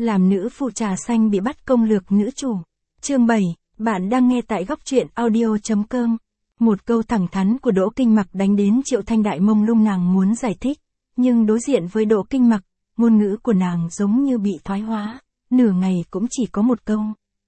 Làm nữ phụ trà xanh bị bắt công lược nữ chủ. Chương 7, bạn đang nghe tại góc truyện audio.com. Một câu thẳng thắn của Đỗ Kinh Mặc đánh đến Triệu Thanh Đại mông lung, nàng muốn giải thích, nhưng đối diện với Đỗ Kinh Mặc, ngôn ngữ của nàng giống như bị thoái hóa, nửa ngày cũng chỉ có một câu.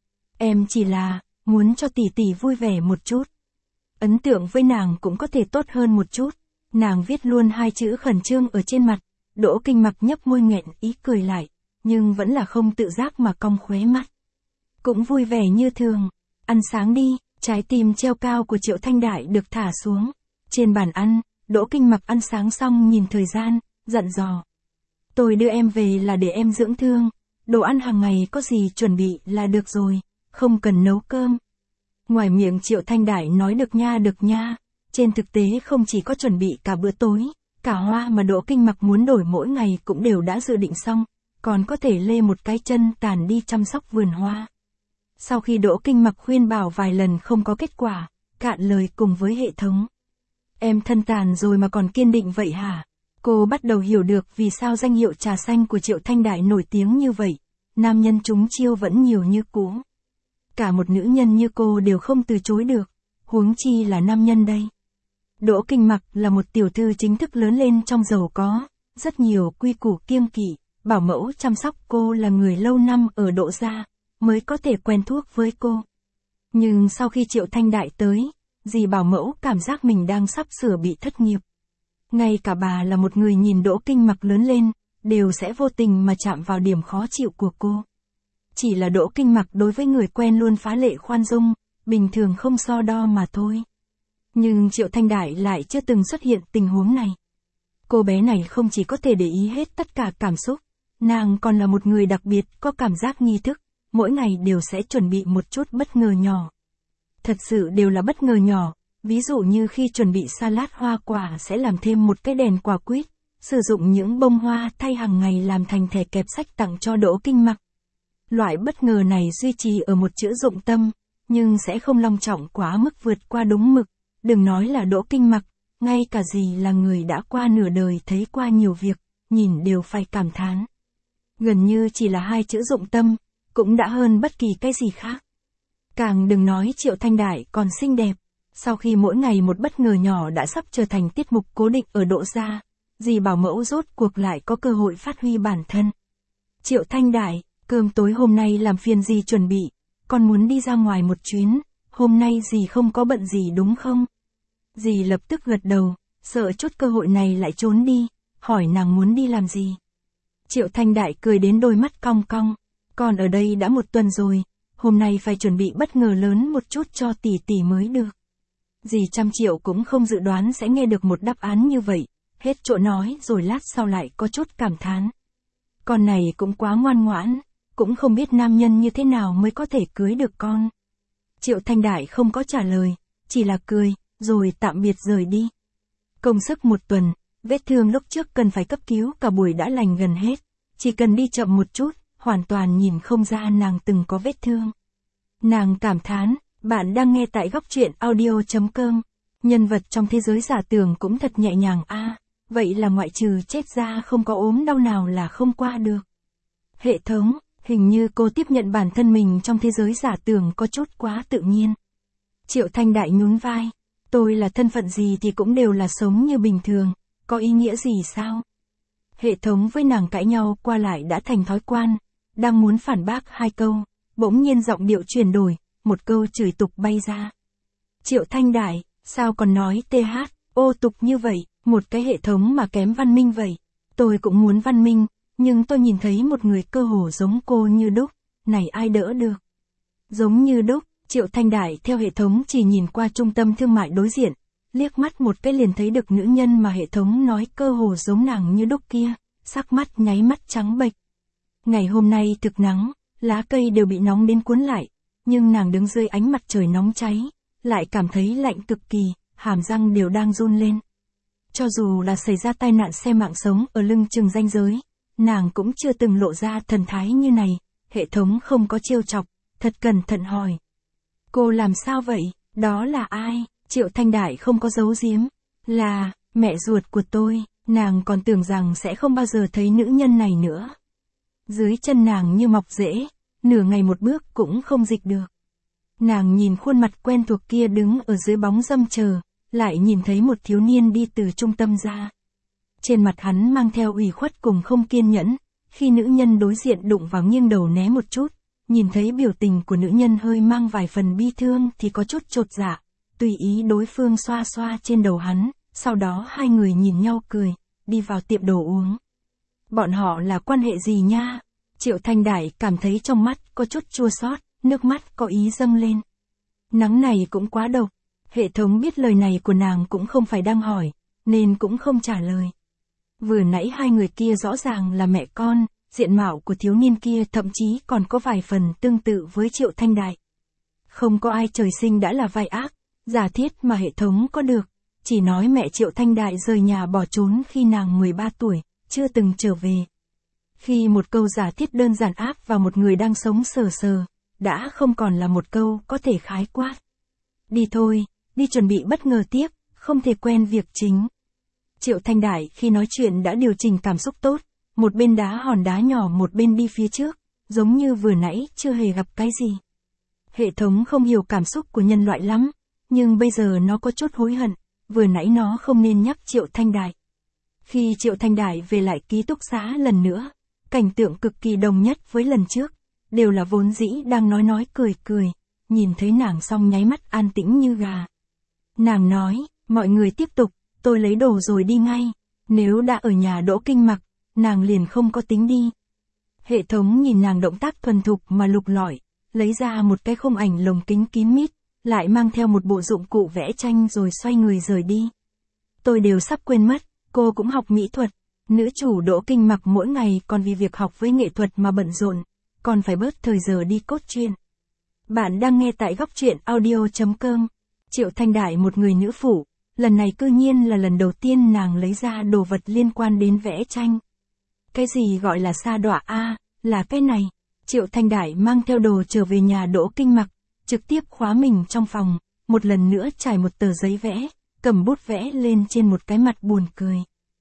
Em chỉ là, muốn cho tỷ tỷ vui vẻ một chút. Ấn tượng với nàng cũng có thể tốt hơn một chút, nàng viết luôn hai chữ khẩn trương ở trên mặt. Đỗ Kinh Mặc nhấp môi nghẹn ý cười lại, nhưng vẫn là không tự giác mà cong khóe mắt. Cũng vui vẻ như thường, ăn sáng đi. Trái tim treo cao của Triệu Thanh Đại được thả xuống. Trên bàn ăn, Đỗ Kinh Mặc ăn sáng xong nhìn thời gian, dặn dò. Tôi đưa em về là để em dưỡng thương, đồ ăn hàng ngày có gì chuẩn bị là được rồi, không cần nấu cơm. Ngoài miệng Triệu Thanh Đại nói được nha, trên thực tế không chỉ có chuẩn bị cả bữa tối, cả hoa mà Đỗ Kinh Mặc muốn đổi mỗi ngày cũng đều đã dự định xong, còn có thể lê một cái chân tàn đi chăm sóc vườn hoa. Sau khi Đỗ Kinh Mặc khuyên bảo vài lần không có kết quả, cạn lời cùng với hệ thống. Em thân tàn rồi mà còn kiên định vậy hả? Cô bắt đầu hiểu được vì sao danh hiệu trà xanh của Triệu Thanh Đại nổi tiếng như vậy, nam nhân trúng chiêu vẫn nhiều như cũ. Cả một nữ nhân như cô đều không từ chối được, huống chi là nam nhân đây. Đỗ Kinh Mặc là một tiểu thư chính thức lớn lên trong giàu có, rất nhiều quy củ kiêng kỵ, bảo mẫu chăm sóc cô là người lâu năm ở Đỗ gia, mới có thể quen thuộc với cô. Nhưng sau khi Triệu Thanh Đại tới, dì bảo mẫu cảm giác mình đang sắp sửa bị thất nghiệp. Ngay cả bà là một người nhìn Đỗ Kinh Mặc lớn lên, đều sẽ vô tình mà chạm vào điểm khó chịu của cô. Chỉ là Đỗ Kinh Mặc đối với người quen luôn phá lệ khoan dung, bình thường không so đo mà thôi. Nhưng Triệu Thanh Đại lại chưa từng xuất hiện tình huống này. Cô bé này không chỉ có thể để ý hết tất cả cảm xúc, nàng còn là một người đặc biệt có cảm giác nghi thức. Mỗi ngày đều sẽ chuẩn bị một chút bất ngờ nhỏ. Thật sự đều là bất ngờ nhỏ, ví dụ như khi chuẩn bị salad hoa quả sẽ làm thêm một cái đèn quả quýt, sử dụng những bông hoa thay hàng ngày làm thành thẻ kẹp sách tặng cho Đỗ Kinh Mặc. Loại bất ngờ này duy trì ở một chữ dụng tâm, nhưng sẽ không long trọng quá mức vượt qua đúng mực, đừng nói là Đỗ Kinh Mặc, ngay cả dì là người đã qua nửa đời thấy qua nhiều việc, nhìn đều phải cảm thán. Gần như chỉ là hai chữ dụng tâm, cũng đã hơn bất kỳ cái gì khác. Càng đừng nói Triệu Thanh Đại còn xinh đẹp, sau khi mỗi ngày một bất ngờ nhỏ đã sắp trở thành tiết mục cố định ở Đỗ gia, dì bảo mẫu rốt cuộc lại có cơ hội phát huy bản thân. Triệu Thanh Đại, cơm tối hôm nay làm phiền dì chuẩn bị, con muốn đi ra ngoài một chuyến, hôm nay dì không có bận gì đúng không? Dì lập tức gật đầu, sợ chút cơ hội này lại trốn đi, hỏi nàng muốn đi làm gì. Triệu Thanh Đại cười đến đôi mắt cong cong. Còn ở đây đã một tuần rồi, hôm nay phải chuẩn bị bất ngờ lớn một chút cho tỷ tỷ mới được. Dì trăm triệu cũng không dự đoán sẽ nghe được một đáp án như vậy, hết chỗ nói rồi lát sau lại có chút cảm thán. Con này cũng quá ngoan ngoãn, cũng không biết nam nhân như thế nào mới có thể cưới được con. Triệu Thanh Đại không có trả lời, chỉ là cười, rồi tạm biệt rời đi. Công sức một tuần, vết thương lúc trước cần phải cấp cứu cả buổi đã lành gần hết, chỉ cần đi chậm một chút. Hoàn toàn nhìn không ra nàng từng có vết thương. Nàng cảm thán, bạn đang nghe tại góc truyện audio.com. Nhân vật trong thế giới giả tưởng cũng thật nhẹ nhàng vậy là ngoại trừ chết ra không có ốm đau nào là không qua được. Hệ thống, hình như cô tiếp nhận bản thân mình trong thế giới giả tưởng có chút quá tự nhiên. Triệu Thanh Đại nhún vai, tôi là thân phận gì thì cũng đều là sống như bình thường, có ý nghĩa gì sao? Hệ thống với nàng cãi nhau qua lại đã thành thói quen. Đang muốn phản bác hai câu, bỗng nhiên giọng điệu chuyển đổi, một câu chửi tục bay ra. Triệu Thanh Đại, sao còn nói ô tục như vậy, một cái hệ thống mà kém văn minh vậy. Tôi cũng muốn văn minh, nhưng tôi nhìn thấy một người cơ hồ giống cô như đúc, này ai đỡ được. Giống như đúc, Triệu Thanh Đại theo hệ thống chỉ nhìn qua trung tâm thương mại đối diện, liếc mắt một cái liền thấy được nữ nhân mà hệ thống nói cơ hồ giống nàng như đúc kia, sắc mắt nháy mắt trắng bệch. Ngày hôm nay thực nắng, lá cây đều bị nóng đến cuốn lại, nhưng nàng đứng dưới ánh mặt trời nóng cháy, lại cảm thấy lạnh cực kỳ, hàm răng đều đang run lên. Cho dù là xảy ra tai nạn xe mạng sống ở lưng chừng ranh giới, nàng cũng chưa từng lộ ra thần thái như này, hệ thống không có trêu chọc, thật cẩn thận hỏi. Cô làm sao vậy, đó là ai? Triệu Thanh Đại không có giấu giếm, là mẹ ruột của tôi, nàng còn tưởng rằng sẽ không bao giờ thấy nữ nhân này nữa. Dưới chân nàng như mọc rễ, nửa ngày một bước cũng không dịch được. Nàng nhìn khuôn mặt quen thuộc kia đứng ở dưới bóng râm chờ, lại nhìn thấy một thiếu niên đi từ trung tâm ra. Trên mặt hắn mang theo ủy khuất cùng không kiên nhẫn, khi nữ nhân đối diện đụng vào nghiêng đầu né một chút, nhìn thấy biểu tình của nữ nhân hơi mang vài phần bi thương thì có chút chột dạ, tùy ý đối phương xoa xoa trên đầu hắn, sau đó hai người nhìn nhau cười, đi vào tiệm đồ uống. Bọn họ là quan hệ gì nha? Triệu Thanh Đại cảm thấy trong mắt có chút chua xót, nước mắt có ý dâng lên. Nắng này cũng quá độc. Hệ thống biết lời này của nàng cũng không phải đang hỏi, nên cũng không trả lời. Vừa nãy hai người kia rõ ràng là mẹ con, diện mạo của thiếu niên kia thậm chí còn có vài phần tương tự với Triệu Thanh Đại. Không có ai trời sinh đã là vai ác, giả thiết mà hệ thống có được, chỉ nói mẹ Triệu Thanh Đại rời nhà bỏ trốn khi nàng 13 tuổi, chưa từng trở về. Khi một câu giả thiết đơn giản áp vào một người đang sống sờ sờ, đã không còn là một câu có thể khái quát. Đi thôi, đi chuẩn bị bất ngờ tiếp, không thể quen việc chính. Triệu Thanh Đại khi nói chuyện đã điều chỉnh cảm xúc tốt, một bên đá hòn đá nhỏ một bên đi phía trước, giống như vừa nãy chưa hề gặp cái gì. Hệ thống không hiểu cảm xúc của nhân loại lắm, nhưng bây giờ nó có chút hối hận, vừa nãy nó không nên nhắc Triệu Thanh Đại. Khi Triệu Thanh Đại về lại ký túc xá lần nữa, cảnh tượng cực kỳ đồng nhất với lần trước, đều là vốn dĩ đang nói cười cười, nhìn thấy nàng xong nháy mắt an tĩnh như gà. Nàng nói, mọi người tiếp tục, tôi lấy đồ rồi đi ngay, nếu đã ở nhà Đỗ Kinh Mặc, nàng liền không có tính đi. Hệ thống nhìn nàng động tác thuần thục mà lục lọi, lấy ra một cái khung ảnh lồng kính kín mít, lại mang theo một bộ dụng cụ vẽ tranh rồi xoay người rời đi. Tôi đều sắp quên mất, cô cũng học mỹ thuật, nữ chủ Đỗ Kinh Mặc mỗi ngày còn vì việc học với nghệ thuật mà bận rộn, còn phải bớt thời giờ đi cốt truyện. Bạn đang nghe tại góc truyện audio.com. Triệu Thanh Đại một người nữ phụ, lần này cư nhiên là lần đầu tiên nàng lấy ra đồ vật liên quan đến vẽ tranh. Cái gì gọi là sa đọa a, là cái này. Triệu Thanh Đại mang theo đồ trở về nhà Đỗ Kinh Mặc, trực tiếp khóa mình trong phòng, một lần nữa trải một tờ giấy vẽ, cầm bút vẽ lên trên một cái mặt buồn cười.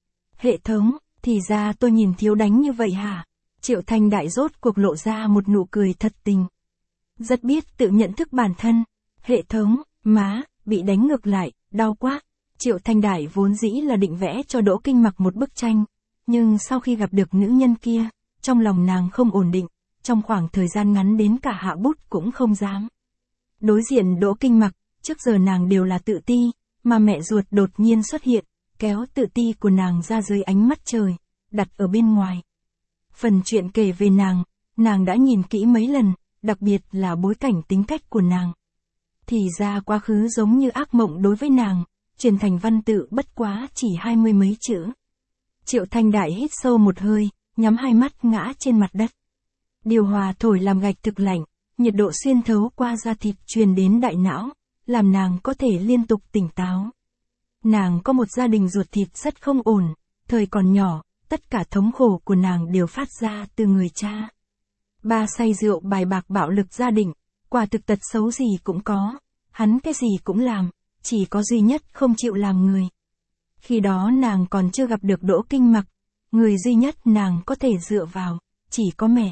Hệ thống, thì ra tôi nhìn thiếu đánh như vậy hả? Triệu Thanh Đại rốt cuộc lộ ra một nụ cười thật tình. Rất biết tự nhận thức bản thân. Hệ thống, má, bị đánh ngược lại, đau quá. Triệu Thanh Đại vốn dĩ là định vẽ cho Đỗ Kinh Mặc một bức tranh, nhưng sau khi gặp được nữ nhân kia, trong lòng nàng không ổn định, trong khoảng thời gian ngắn đến cả hạ bút cũng không dám. Đối diện Đỗ Kinh Mặc, trước giờ nàng đều là tự ti, mà mẹ ruột đột nhiên xuất hiện, kéo tự ti của nàng ra dưới ánh mắt trời, đặt ở bên ngoài. Phần chuyện kể về nàng đã nhìn kỹ mấy lần, đặc biệt là bối cảnh tính cách của nàng. Thì ra quá khứ giống như ác mộng đối với nàng, truyền thành văn tự bất quá chỉ 20 mấy chữ. Triệu Thanh Đại hít sâu một hơi, nhắm hai mắt ngã trên mặt đất. Điều hòa thổi làm gạch thực lạnh, nhiệt độ xuyên thấu qua da thịt truyền đến đại não, làm nàng có thể liên tục tỉnh táo. Nàng có một gia đình ruột thịt rất không ổn, thời còn nhỏ, tất cả thống khổ của nàng đều phát ra từ người cha. Ba say rượu bài bạc bạo lực gia đình, quả thực tật xấu gì cũng có, hắn cái gì cũng làm, chỉ có duy nhất không chịu làm người. Khi đó nàng còn chưa gặp được Đỗ Kinh Mặc, người duy nhất nàng có thể dựa vào, chỉ có mẹ.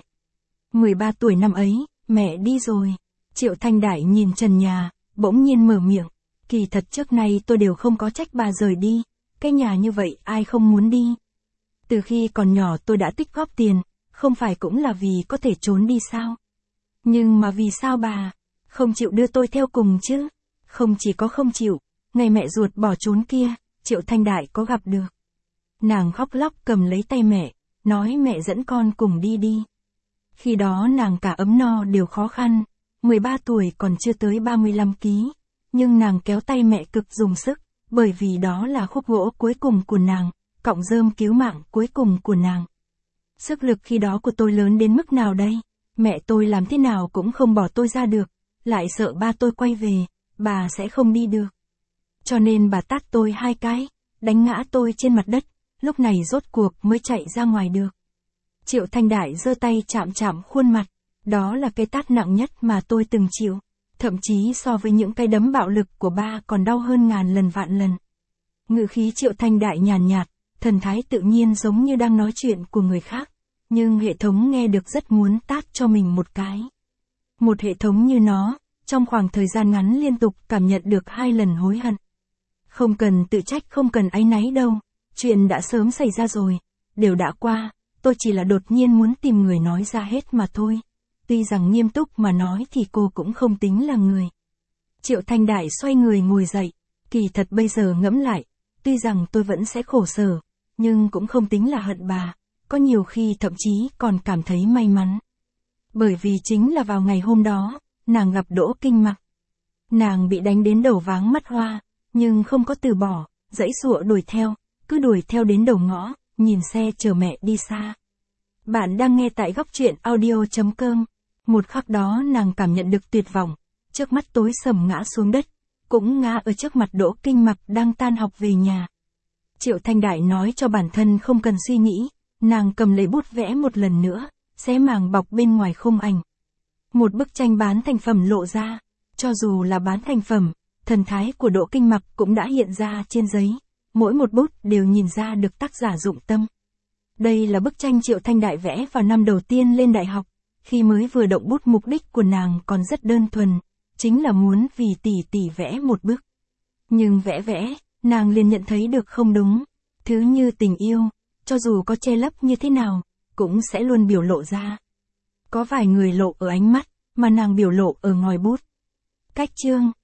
13 tuổi năm ấy, mẹ đi rồi. Triệu Thanh Đại nhìn trần nhà, bỗng nhiên mở miệng, kỳ thật trước nay tôi đều không có trách bà rời đi, cái nhà như vậy ai không muốn đi. Từ khi còn nhỏ tôi đã tích góp tiền, không phải cũng là vì có thể trốn đi sao? Nhưng mà vì sao bà không chịu đưa tôi theo cùng chứ? Không chỉ có không chịu, ngày mẹ ruột bỏ trốn kia, Triệu Thanh Đại có gặp được. Nàng khóc lóc cầm lấy tay mẹ, nói mẹ dẫn con cùng đi đi. Khi đó nàng cả ấm no đều khó khăn, 13 tuổi còn chưa tới 35 ký, nhưng nàng kéo tay mẹ cực dùng sức, bởi vì đó là khúc gỗ cuối cùng của nàng, cọng rơm cứu mạng cuối cùng của nàng. Sức lực khi đó của tôi lớn đến mức nào đây? Mẹ tôi làm thế nào cũng không bỏ tôi ra được, lại sợ ba tôi quay về, bà sẽ không đi được. Cho nên bà tát tôi 2 cái, đánh ngã tôi trên mặt đất, lúc này rốt cuộc mới chạy ra ngoài được. Triệu Thanh Đại giơ tay chạm chạm khuôn mặt, đó là cái tát nặng nhất mà tôi từng chịu, thậm chí so với những cái đấm bạo lực của ba còn đau hơn ngàn lần vạn lần. Ngữ khí Triệu Thanh Đại nhàn nhạt, thần thái tự nhiên giống như đang nói chuyện của người khác, nhưng hệ thống nghe được rất muốn tát cho mình một cái. Một hệ thống như nó, trong khoảng thời gian ngắn liên tục cảm nhận được 2 lần hối hận. Không cần tự trách, không cần áy náy đâu, chuyện đã sớm xảy ra rồi, đều đã qua, tôi chỉ là đột nhiên muốn tìm người nói ra hết mà thôi. Tuy rằng nghiêm túc mà nói thì cô cũng không tính là người. Triệu Thanh Đại xoay người ngồi dậy, kỳ thật bây giờ ngẫm lại, tuy rằng tôi vẫn sẽ khổ sở, nhưng cũng không tính là hận bà, có nhiều khi thậm chí còn cảm thấy may mắn. Bởi vì chính là vào ngày hôm đó, nàng gặp Đỗ Kinh Mặc. Nàng bị đánh đến đầu váng mắt hoa, nhưng không có từ bỏ, giãy giụa đuổi theo, cứ đuổi theo đến đầu ngõ, nhìn xe chở mẹ đi xa. Bạn đang nghe tại góc truyện audio.com. Một khắc đó nàng cảm nhận được tuyệt vọng, trước mắt tối sầm ngã xuống đất, cũng ngã ở trước mặt Đỗ Kinh Mặc đang tan học về nhà. Triệu Thanh Đại nói cho bản thân không cần suy nghĩ, nàng cầm lấy bút vẽ một lần nữa, xé màng bọc bên ngoài khung ảnh. Một bức tranh bán thành phẩm lộ ra, cho dù là bán thành phẩm, thần thái của Đỗ Kinh Mặc cũng đã hiện ra trên giấy, mỗi một bút đều nhìn ra được tác giả dụng tâm. Đây là bức tranh Triệu Thanh Đại vẽ vào năm đầu tiên lên đại học, khi mới vừa động bút, mục đích của nàng còn rất đơn thuần, chính là muốn vì tỷ tỷ vẽ một bức. Nhưng vẽ, nàng liền nhận thấy được không đúng, thứ như tình yêu, cho dù có che lấp như thế nào, cũng sẽ luôn biểu lộ ra. Có vài người lộ ở ánh mắt, mà nàng biểu lộ ở ngòi bút. Cách chương